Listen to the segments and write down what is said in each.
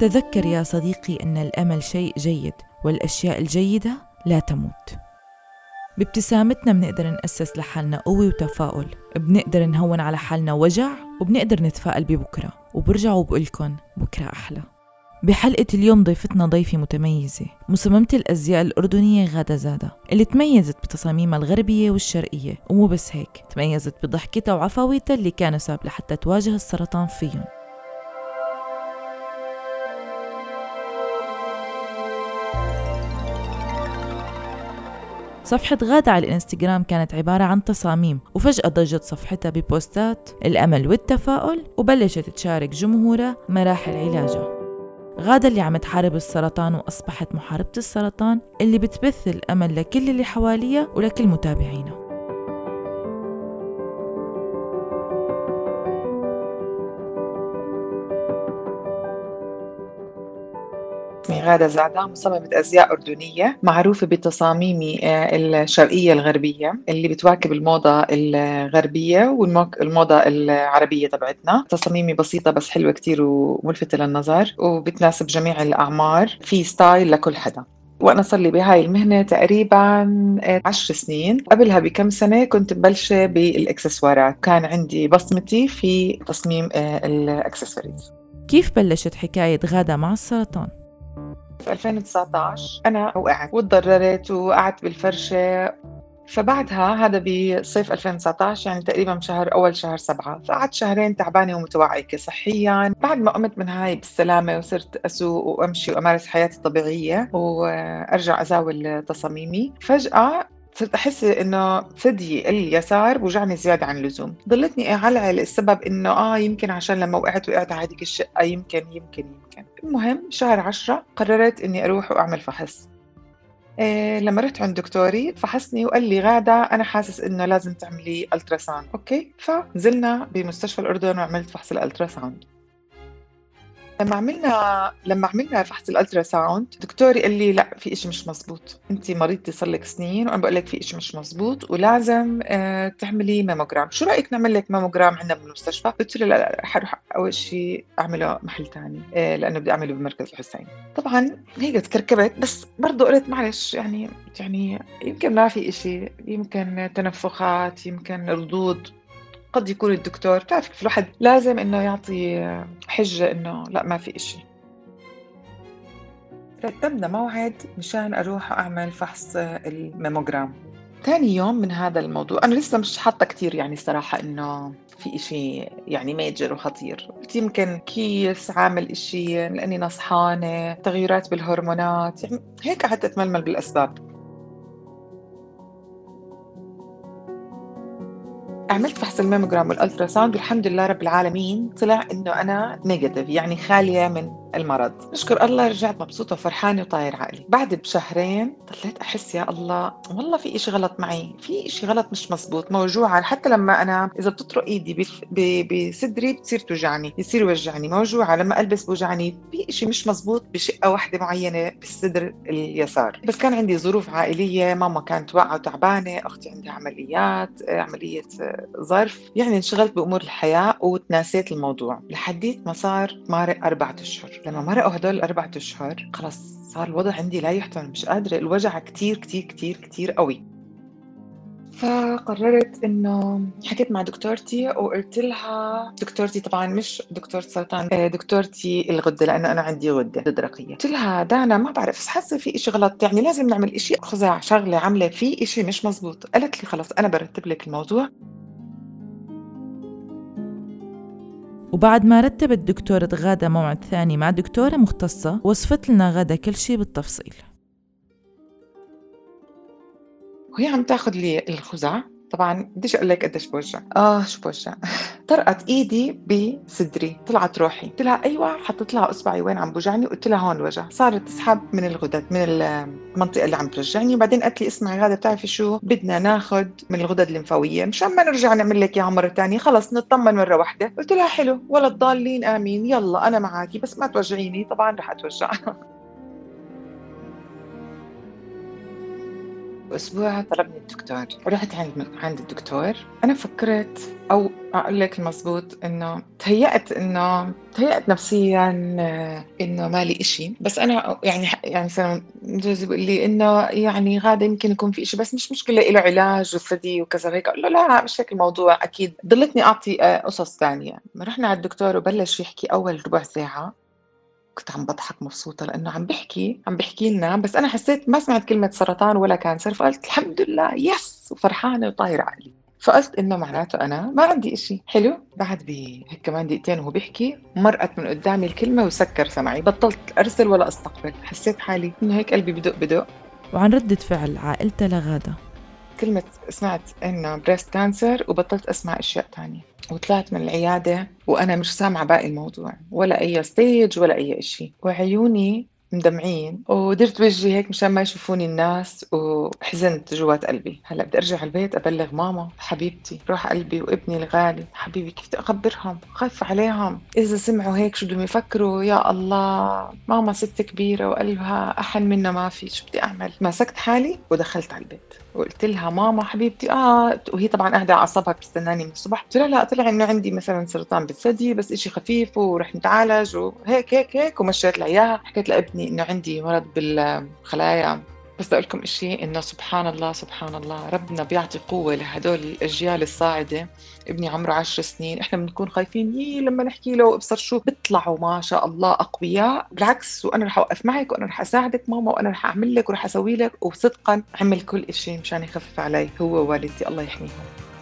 تذكر يا صديقي أن الأمل شيء جيد، والأشياء الجيدة لا تموت. بابتسامتنا بنقدر نأسس لحالنا قوة وتفاؤل، بنقدر نهون على حالنا وجع، وبنقدر نتفائل ببكرة. وبرجع وبقولكن بكرة أحلى. بحلقة اليوم ضيفتنا ضيفة متميزة، مصممة الأزياء الأردنية غادة زادة، اللي تميزت بتصاميمها الغربية والشرقية. ومو بس هيك، تميزت بضحكتها وعفويتها اللي كانوا سبب لحتى تواجه السرطان فيهم. صفحة غادة على الانستغرام كانت عبارة عن تصاميم، وفجأة ضجت صفحتها ببوستات الأمل والتفاؤل، وبلشت تشارك جمهورها مراحل علاجها. غادة اللي عم تحارب السرطان، وأصبحت محاربة السرطان اللي بتبث الأمل لكل اللي حواليها ولكل متابعينها. اسمي غادة زادة، مصممة أزياء أردنية معروفة بتصاميمي الشرقية الغربية اللي بتواكب الموضة الغربية والموضة العربية تبعتنا. تصاميمي بسيطة بس حلوة كتير وملفتة للنظر، وبتناسب جميع الأعمار، في ستايل لكل حدا. وأنا صار لي بهاي المهنة تقريبا 10 سنين. قبلها بكم سنة كنت مبلشة بالإكسسوارات، كان عندي بصمتي في تصميم الإكسسوارز. كيف بلشت حكاية غادة مع السرطان؟ في 2019 أنا وقعت وتضررت وقعدت بالفرشة. فبعدها هذا بصيف 2019، يعني تقريبا أول شهر 7، فقعدت شهرين تعبانة ومتوعكة صحيا. بعد ما قمت من هاي بالسلامة وصرت أسوق وأمشي وأمارس حياتي الطبيعية وأرجع أزاول تصاميمي، فجأة صرت أحس إنه ثديي اليسار بوجعني زيادة عن اللزوم. ضلتني أعلعل السبب إنه يمكن عشان لما وقعت على هذيك الشقة، يمكن. المهم شهر 10 قررت إني أروح وأعمل فحص. لما رحت عند دكتوري فحصني وقال لي غادة أنا حاسس إنه لازم تعملي ألتراساوند. أوكي، فنزلنا بمستشفى الأردن وعملت فحص الألتراساوند. لما عملنا فحص الالتراساوند، دكتوري قال لي لا، في إشي مش مزبوط، انت مريضتي صار لك سنين وانا بقول لك في إشي مش مزبوط ولازم تعملي ماموجرام. شو رايك نعمل لك ماموجرام عندنا بالمستشفى؟ قلت له لا، حروح اول شيء اعمله محل ثاني لانه بدي اعمله بمركز الحسين. طبعا هيك تكركبت، بس برضه قلت معلش، يعني يمكن ما في إشي، يمكن تنفخات، يمكن ردود. قد يكون الدكتور، بتعرف كيف الواحد لازم إنه يعطي حجة إنه لا ما في إشي. رتبنا موعد مشان أروح أعمل فحص الماموجرام. ثاني يوم من هذا الموضوع، أنا لسه مش حاطة كتير يعني صراحة إنه في إشي يعني ميجر وخطير. قلت يمكن كيس عامل إشي لأني نصحانة، تغيرات بالهرمونات، يعني هيك قعدت أتململ بالأسباب. عملت فحص الماموجرام والالتراساوند، والحمد لله رب العالمين طلع انه انا نيجاتيف، يعني خاليه من المرض. نشكر الله، رجعت مبسوطه وفرحانه وطاير عقلي. بعد بشهرين ضليت احس يا الله والله في إشي غلط معي، في إشي غلط مش مزبوط، موجوعه. حتى لما انا اذا بتطرق ايدي بصدري بتصير توجعني، يصير يوجعني، موجوعه. لما البس بوجعني، في إشي مش مزبوط بشقه واحده معينه بالصدر اليسار. بس كان عندي ظروف عائليه، ماما كانت واقعه وتعبانه، اختي عندها عمليه ظرف، يعني انشغلت بأمور الحياة وتناسيت الموضوع لحديت ما صار مارق 4 أشهر. لما مرقوا هدول 4 أشهر خلص صار الوضع عندي لا يحتمل، مش قادرة، الوجع كتير كتير كتير كتير قوي. فقررت انه حكيت مع دكتورتي وقلت لها، دكتورتي طبعا مش دكتورة سرطان، دكتورتي الغدة، لانه انا عندي غدة درقية. قلت لها دانا ما بعرف، بس حاسة في إشي غلط، يعني لازم نعمل إشي، خزاع شغلة عاملة في إشي مش مزبوط. قالت لي خلص انا برتب لك الموضوع. وبعد ما رتبت دكتورة غادة موعد ثاني مع دكتورة مختصة، وصفت لنا غادة كل شي بالتفصيل. وهي عم تاخذ لي الخزع، طبعا بديش اقول لك قديش بوجع، شو بوجع. طرقت ايدي بصدري، طلعت روحي. قلت لها ايوه، حطيت لها اصبعي وين عم بوجعني، قلت لها هون الوجع. صارت تسحب من الغدد، من المنطقه اللي عم توجعني. وبعدين قالت لي اسمعي غاده، بتعرفي شو بدنا ناخذ من الغدد الليمفاويه مشان ما نرجع نعمل لك اياها مره ثانيه، خلص نطمن مره واحده. قلت لها حلو، ولا الضالين امين، يلا انا معاكي بس ما توجعيني. طبعا رح اتوجع. أسبوع طلبني الدكتور، رحت عند الدكتور. أنا فكرت، أو أقول لك المزبوط إنه تهيأت نفسيًا إنه ما لي إشي، بس أنا يعني مثلًا جوزي بيقول لي إنه يعني غادة يمكن يكون في إشي بس مش مشكلة إله علاج وثدي وكذا وهيك، أقول له لا مش هيك الموضوع أكيد، ضلتني أعطي قصص تانية، رحنا على الدكتور وبلش يحكي أول ربع ساعة كنت عم باضحك مبسوطة لإنه عم بيحكي لنا بس أنا حسيت ما سمعت كلمة سرطان ولا كانسر، فقُلت الحمد لله يس وفرحانة وطايرة عقلي، فقُلت إنه معناته أنا ما عندي إشي، حلو، بعد هيك كمان دقيقتين وهو بيحكي مرقت من قدامي الكلمة وسكر سمعي، بطلت أرسل ولا أستقبل، حسيت حالي إنه هيك قلبي بدق. وعن ردة فعل عائلتها لغادة. كلمة سمعت إنه breast cancer وبطلت أسمع أشياء تانية، وطلعت من العيادة وأنا مش سامعة باقي الموضوع ولا أي stage ولا أي إشي، وعيوني مدمعين ودرت وجهي هيك مشان ما يشوفوني الناس وحزنت جوات قلبي. هلا بدي أرجع البيت أبلغ ماما حبيبتي روح قلبي وابني الغالي حبيبي، كيف بدي أخبرهم؟ خايفة عليهم إذا سمعوا هيك شو بدهم يفكروا؟ يا الله ماما ست كبيرة وقلبها أحن منا ما في، شو بدي أعمل؟ مسكت حالي ودخلت على البيت وقلت لها ماما حبيبتي وهي طبعا قاعده على اعصابها بتستناني من الصبح، قلت لها لا طلع انه عندي مثلا سرطان بالثدي بس إشي خفيف ورح نتعالج وهيك هيك هيك، ومشيت لها اياها. حكيت لابني انه عندي مرض بالخلايا. بس بدي اقول لكم إشي انه سبحان الله سبحان الله ربنا بيعطي قوه لهدول الاجيال الصاعده. ابني عمره 10 سنين، احنا بنكون خايفين لما نحكي له ابصر شو بيطلعوا ما شاء الله اقوياء، بالعكس وانا رح اوقف معك وانا رح اساعدك ماما وانا رح اعمل لك ورح اسوي لك، وصدقا عمل كل إشي مشان يخفف علي هو ووالدتي الله يحميهم.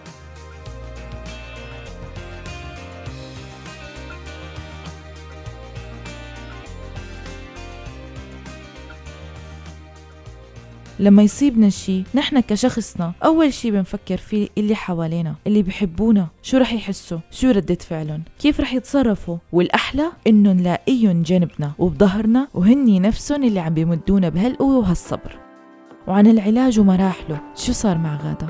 لما يصيبنا شي نحن كشخصنا أول شي بنفكر فيه اللي حوالينا اللي بيحبونا، شو رح يحسوا، شو ردة فعلهم، كيف رح يتصرفوا، والأحلى إنه نلاقيهم جنبنا وبظهرنا وهني نفسهم اللي عم بيمدونا بهالقوة وهالصبر. وعن العلاج ومراحله شو صار مع غادة؟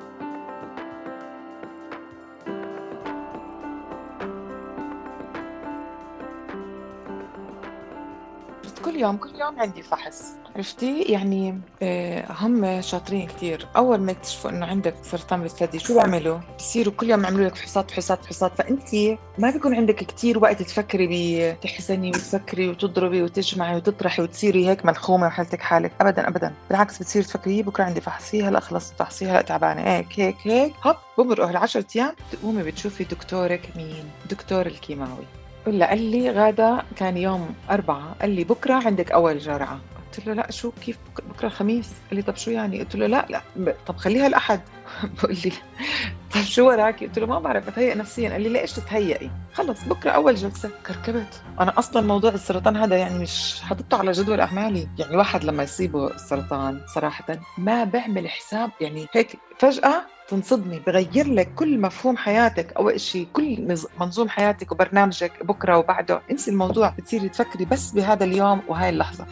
كل يوم عندي فحص، عرفتي يعني هم شاطرين كتير. اول ما يكتشفوا انه عندك سرطان بالثدي شو بيعملوا؟ بصيروا كل يوم يعملوا لك فحوصات فحوصات فحوصات، فانت ما بيكون عندك كتير وقت تفكري بتحزني وتفكري وتضربي وتجمعي وتطرحي وتصيري هيك منخومه وحالتك حالك، ابدا ابدا، بالعكس بتصيري تفكري بكره عندي فحص، هلا خلصت فحصي، هلا تعبانه، هيك هيك هيك هوب بمرقوا ال10 ايام تقومي بتشوفي دكتورك مين؟ دكتور الكيماوي. ولا قال لي غادة كان يوم 4 قال لي بكرة عندك أول جرعة. قلت له لا شو كيف بكرة الخميس؟ قال لي طب شو يعني؟ قلت له لا طب خليها الأحد. بقول لي طب شو وراكي؟ قلت له ما بعرف بتهيأ نفسيا. قال لي ليش تتهيئي؟ خلص بكرة أول جلسة. كركبت. أنا أصلا موضوع السرطان هذا يعني مش حاططه على جدول أعمالي، يعني واحد لما يصيبه السرطان صراحة ما بعمل حساب، يعني هيك فجأة تنصدمي بغير لك كل مفهوم حياتك، أول شيء كل منظوم حياتك وبرنامجك بكرة وبعده، انسي الموضوع، بتصيري تفكري بس بهذا اليوم وهاي اللحظة.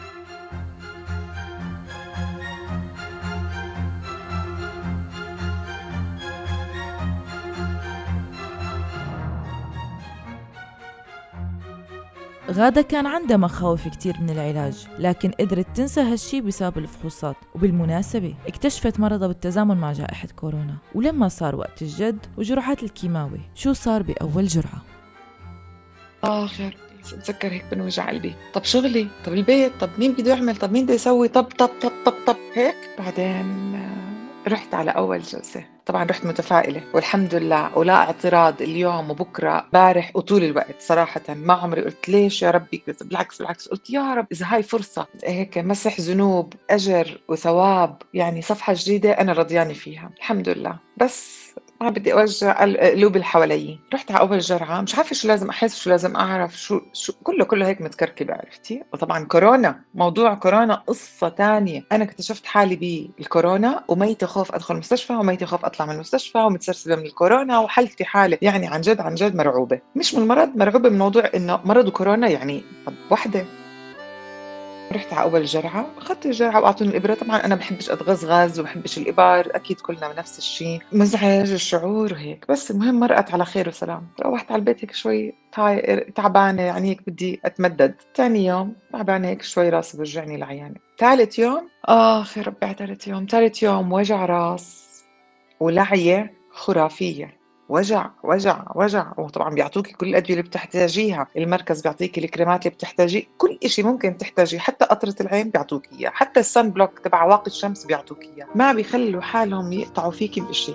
غادة كان عندها مخاوف كتير من العلاج، لكن قدرت تنسى هالشي بسبب الفحوصات. وبالمناسبة اكتشفت مرضها بالتزامن مع جائحة كورونا. ولما صار وقت الجد وجرعات الكيماوي شو صار بأول جرعة؟ خير بتذكر هيك بنوجع قلبي، طب شغلي، طب البيت، طب مين بده يعمل، طب مين بده يسوي، طب هيك. بعدين رحت على أول جلسة، طبعا رحت متفائلة والحمد لله ولا اعتراض اليوم وبكرة بارح وطول الوقت صراحة. ما عمري قلت ليش يا ربي، بالعكس بالعكس قلت يا رب إذا هاي فرصة هيك مسح ذنوب أجر وثواب، يعني صفحة جديدة أنا رضيانة فيها الحمد لله. بس ما بدي أوجع القلوب اللي حوالي. رحت على أول جرعة مش عارفة شو لازم أحس، شو لازم أعرف، شو كله هيك متكركبة عرفتي. وطبعا كورونا، موضوع كورونا قصة تانية. أنا اكتشفت حالي بالكورونا وميتة خوف أدخل المستشفى وميتة خوف أطلع من المستشفى ومتسرسبة من الكورونا، وحالتي حالة يعني عن جد عن جد مرعوبة، مش من المرض، مرعوبة من موضوع إنه مرض وكورونا يعني طب وحدة. رحت على أول جرعة، أخذت الجرعة وأعطوني الإبرة. طبعا أنا بحبش أتغزغز وبحبش الإبر، أكيد كلنا نفس الشيء، مزعج الشعور وهيك. بس المهم مرقت على خير وسلام. روحت على البيت هيك شوي تعبانة، يعني هيك بدي أتمدد. ثاني يوم تعبانة هيك شوي، راسي بوجعني العيانة. ثالث يوم يا ربي على ثالث يوم وجع راس ولعية خرافية. وجع وجع وجع. وطبعا بيعطوكي كل الأدوية اللي بتحتاجيها، المركز بيعطيكي الكريمات اللي بتحتاجيه، كل إشي ممكن تحتاجيه، حتى قطرة العين بيعطوكي إياه، حتى السن بلوك تبع واقي الشمس بيعطوكي إياه، ما بيخلوا حالهم يقطعوا فيكي بإشي.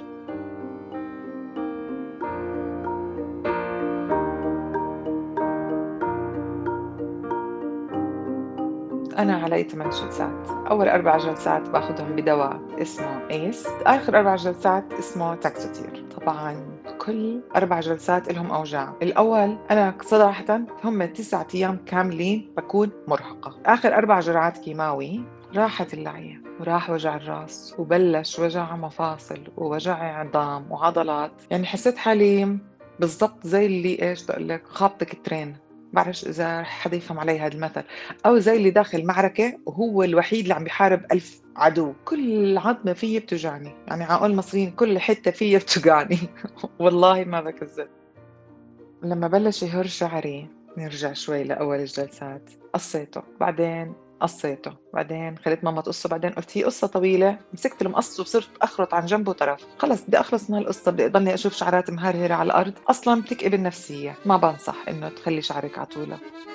أنا علي 8 جلسات. أول 4 جلسات باخدهم بدواء اسمه إيس، آخر 4 جلسات اسمه تاكسوتير. طبعا كل 4 جلسات لهم أوجاع. الأول أنا صراحة هم 9 أيام كاملين بكون مرهقة. آخر 4 جرعات كيماوي راحت اللعية وراح وجع الراس وبلش وجع مفاصل ووجع عظام وعضلات. يعني حسيت حالي بالضبط زي اللي إيش بدي أقول لك خابطك ترين. بعرفش إذا حدا يفهم علي هذا المثل، أو زي اللي داخل معركة وهو الوحيد اللي عم بيحارب 1000 عدو، كل عظمة فيي بتوجعني. يعني عقول المصريين كل حتة فيي بتوجعني والله ما بكذب. لما بلش يهر شعري نرجع شوي لأول الجلسات، قصيته بعدين قصيته بعدين خليت ماما تقصه، بعدين قلت هي قصة طويلة، مسكت المقص وصرت أخرط عن جنبه طرف. خلص بدي أخلص من هالقصة، بدي أضلني أشوف شعرات مهرهرة على الأرض، أصلا بتكئب النفسية. ما بنصح إنه تخلي شعرك عطولة.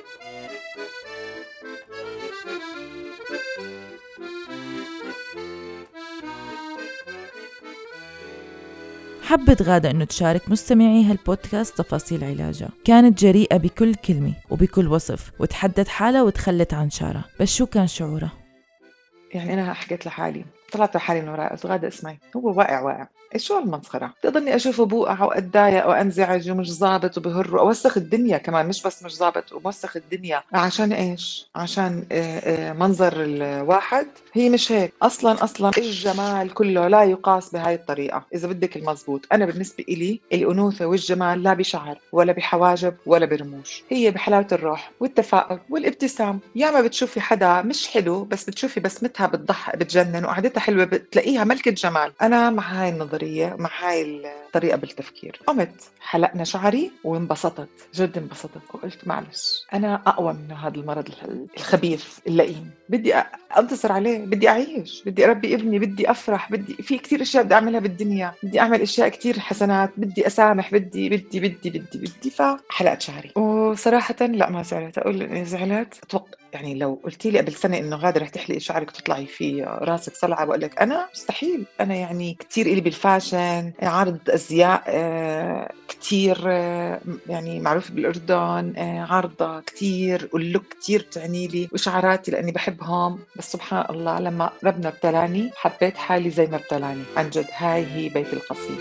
حبت غادة إنه تشارك مستمعي هالبودكاست تفاصيل علاجها. كانت جريئة بكل كلمة وبكل وصف، وتحدت حالها وتخلت عن شعرها. بس شو كان شعورها؟ يعني أنا حكيت لحالي، طلعت لحالي من وراء، قلت غادة اسمعي، هو واقع إيش شو هالمسخرة؟ بتضلني أشوفه بوقع وأتضايق وأنزعج ومش ظابط وبهر وأوسخ الدنيا كمان، مش بس مش ظابط وموسخ الدنيا. عشان إيش؟ عشان منظر الواحد؟ هي مش هيك أصلا الجمال كله لا يقاس بهاي الطريقة. إذا بدك المزبوط، أنا بالنسبة إلي الأنوثة والجمال لا بشعر ولا بحواجب ولا برموش، هي بحلاوة الروح والتفاؤل والابتسام. يا ما بتشوفي حدا مش حلو بس بتشوفي بسمتها بتضحك بتجنن وقعدتها حلوة بتلاقيها ملكة جمال. أنا مع هاي النظرية، مع هاي الطريقة بالتفكير. قمت حلقنا شعري وانبسطت، جد انبسطت، وقلت معلش أنا أقوى من هذا المرض الخبيث اللئيم، بدي أنتصر عليه، بدي أعيش، بدي أربي ابني، بدي أفرح، بدي في كتير أشياء بدي أعملها بالدنيا، بدي أعمل أشياء كتير حسنات، بدي أسامح، بدي فحلقت شعري. وصراحة لا ما زعلت. أقول إني زعلت أتوقع يعني لو قلتي لي قبل سنة إنه غادة رح تحلقي شعرك وتطلعي في راسك صلعة، بقول لك أنا مستحيل. أنا يعني كتير إلي بالفاشن، عارض أزياء كتير يعني معروف بالأردن، عارضة كتير واللوك كتير بتعني لي، وشعراتي لأني بحبهم. بس سبحان الله لما ربنا ابتلاني حبيت حالي زي ما ابتلاني. عن جد هاي هي بيت القصيد.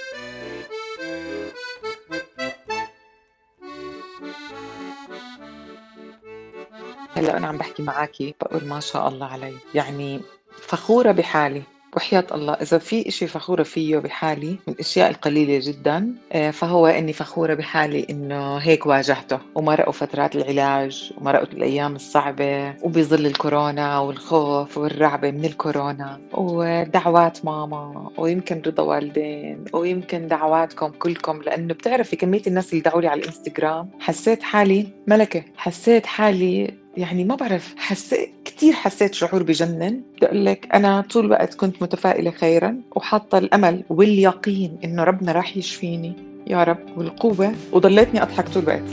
هلا أنا عم بحكي معاكي بقول ما شاء الله علي، يعني فخورة بحالي. وحياة الله إذا في إشي فخورة فيه بحالي من الأشياء القليلة جدا فهو إني فخورة بحالي إنه هيك واجهته ومرقوا فترات العلاج ومرقوا الأيام الصعبة وبظل الكورونا والخوف والرعبة من الكورونا ودعوات ماما ويمكن رضا والدين ويمكن دعواتكم كلكم، لأنه بتعرفي كمية الناس اللي دعوا لي على الإنستغرام حسيت حالي ملكة. حسيت حالي يعني ما بعرف، حسيت شعور بجنن. بدي أقول لك أنا طول الوقت كنت متفائلة خيرا وحاطة الأمل واليقين إنه ربنا راح يشفيني يا رب والقوة، وضليتني أضحك طول الوقت.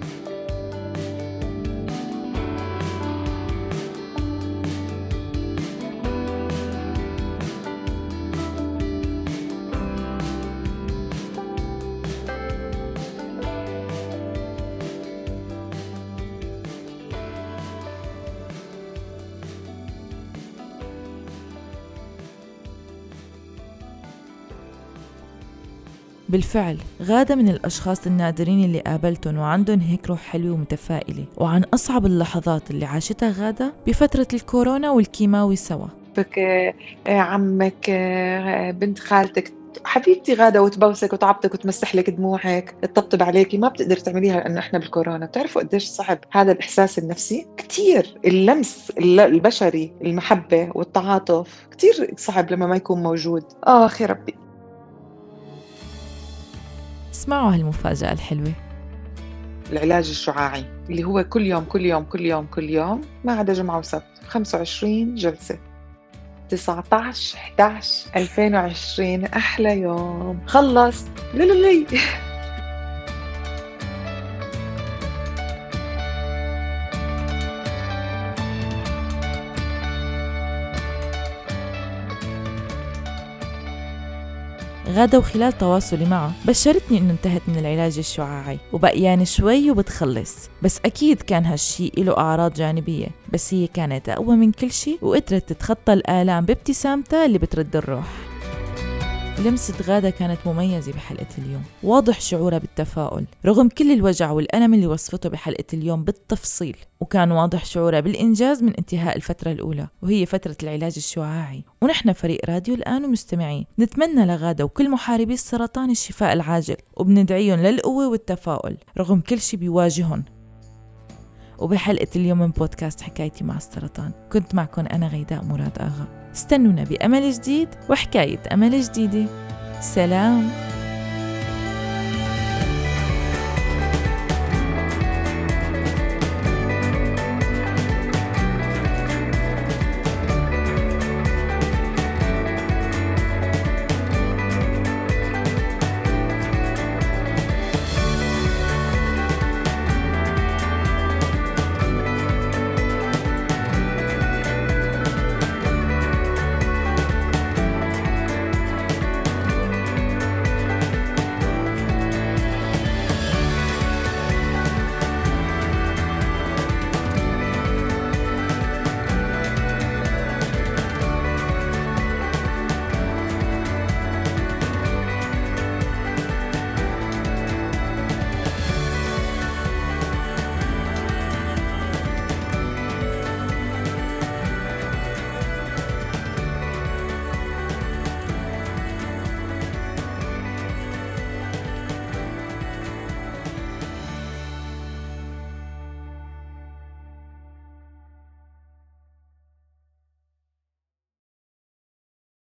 بالفعل غادة من الأشخاص النادرين اللي قابلتهم وعندهم هيك روح حلوة ومتفائلة. وعن أصعب اللحظات اللي عاشتها غادة بفترة الكورونا والكيماوي سوا. بك عمك بنت خالتك حبيبتي غادة وتبوسك وتعبطك وتمسح لك دموعك تطبطب عليكي، ما بتقدر تعمليها لأنه إحنا بالكورونا. بتعرفوا قديش صعب هذا الإحساس النفسي؟ كتير اللمس البشري، المحبة والتعاطف كتير صعب لما ما يكون موجود. يا ربي. اسمعوا هالمفاجأة الحلوة. العلاج الشعاعي اللي هو كل يوم ما عدا جمعة وسبت 25 جلسة. 19/11/2020 أحلى يوم خلص. للي غادة وخلال تواصلي معه بشرتني إنه انتهت من العلاج الشعاعي وبقيان شوي وبتخلص، بس أكيد كان هالشي له أعراض جانبية، بس هي كانت أقوى من كل شي وقدرت تتخطى الآلام بابتسامتها اللي بترد الروح. لمسة غادة كانت مميزة بحلقة اليوم، واضح شعورها بالتفاؤل رغم كل الوجع والألم اللي وصفته بحلقة اليوم بالتفصيل، وكان واضح شعورها بالإنجاز من انتهاء الفترة الأولى وهي فترة العلاج الشعاعي. ونحن فريق راديو الآن ومستمعين نتمنى لغادة وكل محاربي السرطان الشفاء العاجل، وبندعيهم للقوة والتفاؤل رغم كل شي بيواجههم. وبحلقة اليوم من بودكاست حكايتي مع السرطان كنت معكم أنا غيداء مراد آغا. استنونا بأمل جديد وحكاية أمل جديدة. سلام.